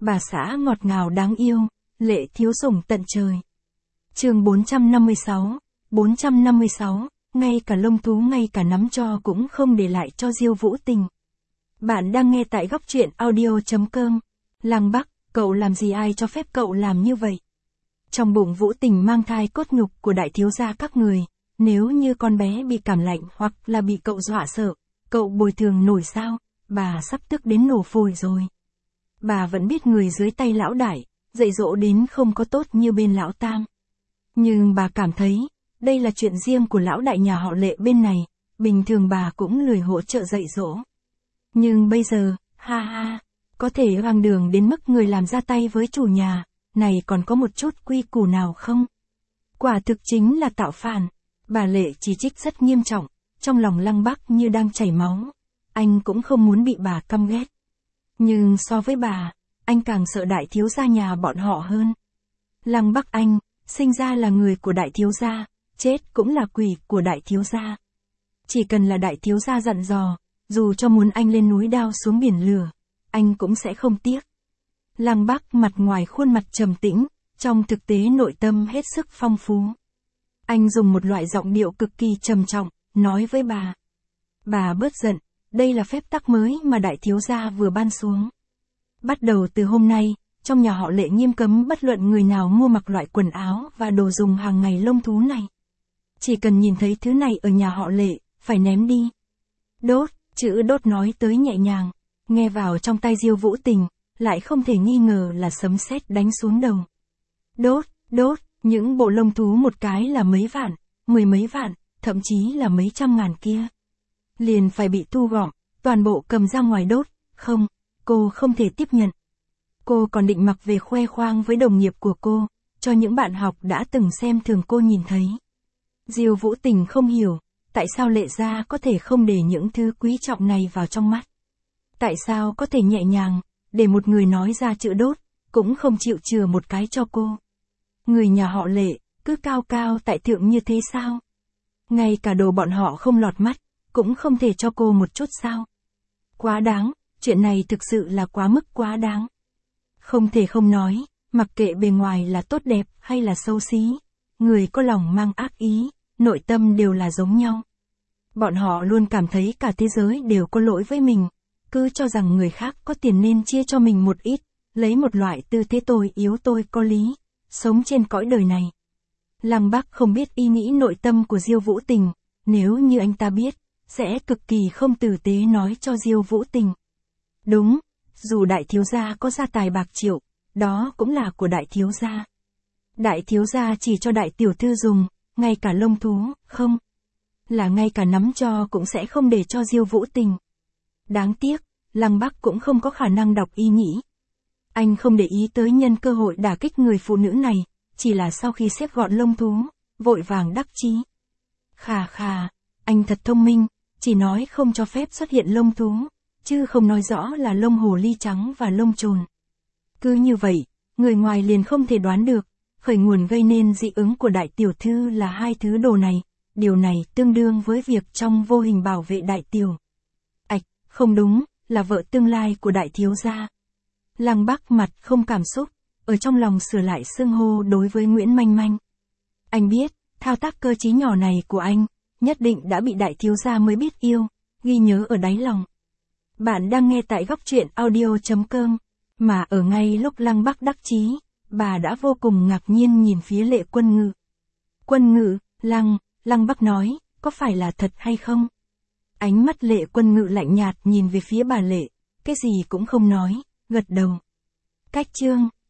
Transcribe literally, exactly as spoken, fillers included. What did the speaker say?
bà xã ngọt ngào đáng yêu, Lệ thiếu sủng tận trời. Chương bốn trăm năm mươi sáu, bốn trăm năm mươi sáu, ngay cả lông thú ngay cả nắm cho cũng không để lại cho Diêu Vũ Tình. Bạn đang nghe tại góc truyện audio chấm com. Lăng Bắc, cậu làm gì, ai cho phép cậu làm như vậy? Trong bụng Vũ Tình mang thai cốt nhục của đại thiếu gia các người, nếu như con bé bị cảm lạnh hoặc là bị cậu dọa sợ, cậu bồi thường nổi sao? Bà sắp tức đến nổ phổi rồi. Bà vẫn biết người dưới tay lão đại, dạy dỗ đến không có tốt như bên lão tam. Nhưng bà cảm thấy, đây là chuyện riêng của lão đại nhà họ Lệ bên này, bình thường bà cũng lười hỗ trợ dạy dỗ. Nhưng bây giờ, ha ha, có thể hoang đường đến mức người làm ra tay với chủ nhà, này còn có một chút quy củ nào không? Quả thực chính là tạo phản. Bà Lệ chỉ trích rất nghiêm trọng, trong lòng Lăng Bắc như đang chảy máu. Anh cũng không muốn bị bà căm ghét. Nhưng so với bà, anh càng sợ đại thiếu gia nhà bọn họ hơn. Lăng Bắc anh, sinh ra là người của đại thiếu gia, chết cũng là quỷ của đại thiếu gia. Chỉ cần là đại thiếu gia dặn dò, dù cho muốn anh lên núi đao xuống biển lửa, anh cũng sẽ không tiếc. Lăng Bắc mặt ngoài khuôn mặt trầm tĩnh, trong thực tế nội tâm hết sức phong phú. Anh dùng một loại giọng điệu cực kỳ trầm trọng, nói với bà. Bà bớt giận, đây là phép tắc mới mà đại thiếu gia vừa ban xuống. Bắt đầu từ hôm nay, trong nhà họ Lệ nghiêm cấm bất luận người nào mua mặc loại quần áo và đồ dùng hàng ngày lông thú này. Chỉ cần nhìn thấy thứ này ở nhà họ Lệ, phải ném đi. Đốt, chữ đốt nói tới nhẹ nhàng, nghe vào trong tai Diêu Vũ Tình, lại không thể nghi ngờ là sấm sét đánh xuống đầu. Đốt, đốt, những bộ lông thú một cái là mấy vạn, mười mấy vạn, thậm chí là mấy trăm ngàn kia. Liền phải bị thu gom, toàn bộ cầm ra ngoài đốt, không, cô không thể tiếp nhận. Cô còn định mặc về khoe khoang với đồng nghiệp của cô, cho những bạn học đã từng xem thường cô nhìn thấy. Diêu Vũ Tình không hiểu, tại sao Lệ gia có thể không để những thứ quý trọng này vào trong mắt. Tại sao có thể nhẹ nhàng, để một người nói ra chữ đốt, cũng không chịu chừa một cái cho cô. Người nhà họ Lệ, cứ cao cao tại thượng như thế sao? Ngay cả đồ bọn họ không lọt mắt, cũng không thể cho cô một chút sao? Quá đáng, chuyện này thực sự là quá mức quá đáng. Không thể không nói, mặc kệ bề ngoài là tốt đẹp hay là xấu xí, người có lòng mang ác ý, nội tâm đều là giống nhau. Bọn họ luôn cảm thấy cả thế giới đều có lỗi với mình, cứ cho rằng người khác có tiền nên chia cho mình một ít, lấy một loại tư thế tôi yếu tôi có lý, sống trên cõi đời này. Lăng Bắc không biết ý nghĩ nội tâm của Diêu Vũ Tình, nếu như anh ta biết, sẽ cực kỳ không tử tế nói cho Diêu Vũ Tình. Đúng, dù đại thiếu gia có gia tài bạc triệu, đó cũng là của đại thiếu gia. Đại thiếu gia chỉ cho đại tiểu thư dùng, ngay cả lông thú, không. Là ngay cả nắm cho cũng sẽ không để cho Diêu Vũ Tình. Đáng tiếc, Lăng Bắc cũng không có khả năng đọc ý nghĩ. Anh không để ý tới nhân cơ hội đả kích người phụ nữ này, chỉ là sau khi xếp gọn lông thú, vội vàng đắc chí. Khà khà, anh thật thông minh, chỉ nói không cho phép xuất hiện lông thú, chứ không nói rõ là lông hồ ly trắng và lông chồn. Cứ như vậy, người ngoài liền không thể đoán được, khởi nguồn gây nên dị ứng của đại tiểu thư là hai thứ đồ này, điều này tương đương với việc trong vô hình bảo vệ đại tiểu. Ảch, không đúng, là vợ tương lai của đại thiếu gia. Lăng Bắc mặt không cảm xúc, ở trong lòng sửa lại xưng hô đối với Nguyễn Manh Manh. Anh biết, thao tác cơ trí nhỏ này của anh, nhất định đã bị đại thiếu gia mới biết yêu, ghi nhớ ở đáy lòng. Bạn đang nghe tại góc truyện audio chấm com, mà ở ngay lúc Lăng Bắc đắc chí, bà đã vô cùng ngạc nhiên nhìn phía Lệ Quân Ngự. Quân Ngự, Lăng, Lăng Bắc nói, có phải là thật hay không? Ánh mắt Lệ Quân Ngự lạnh nhạt nhìn về phía bà Lệ, cái gì cũng không nói, gật đầu. Cách chương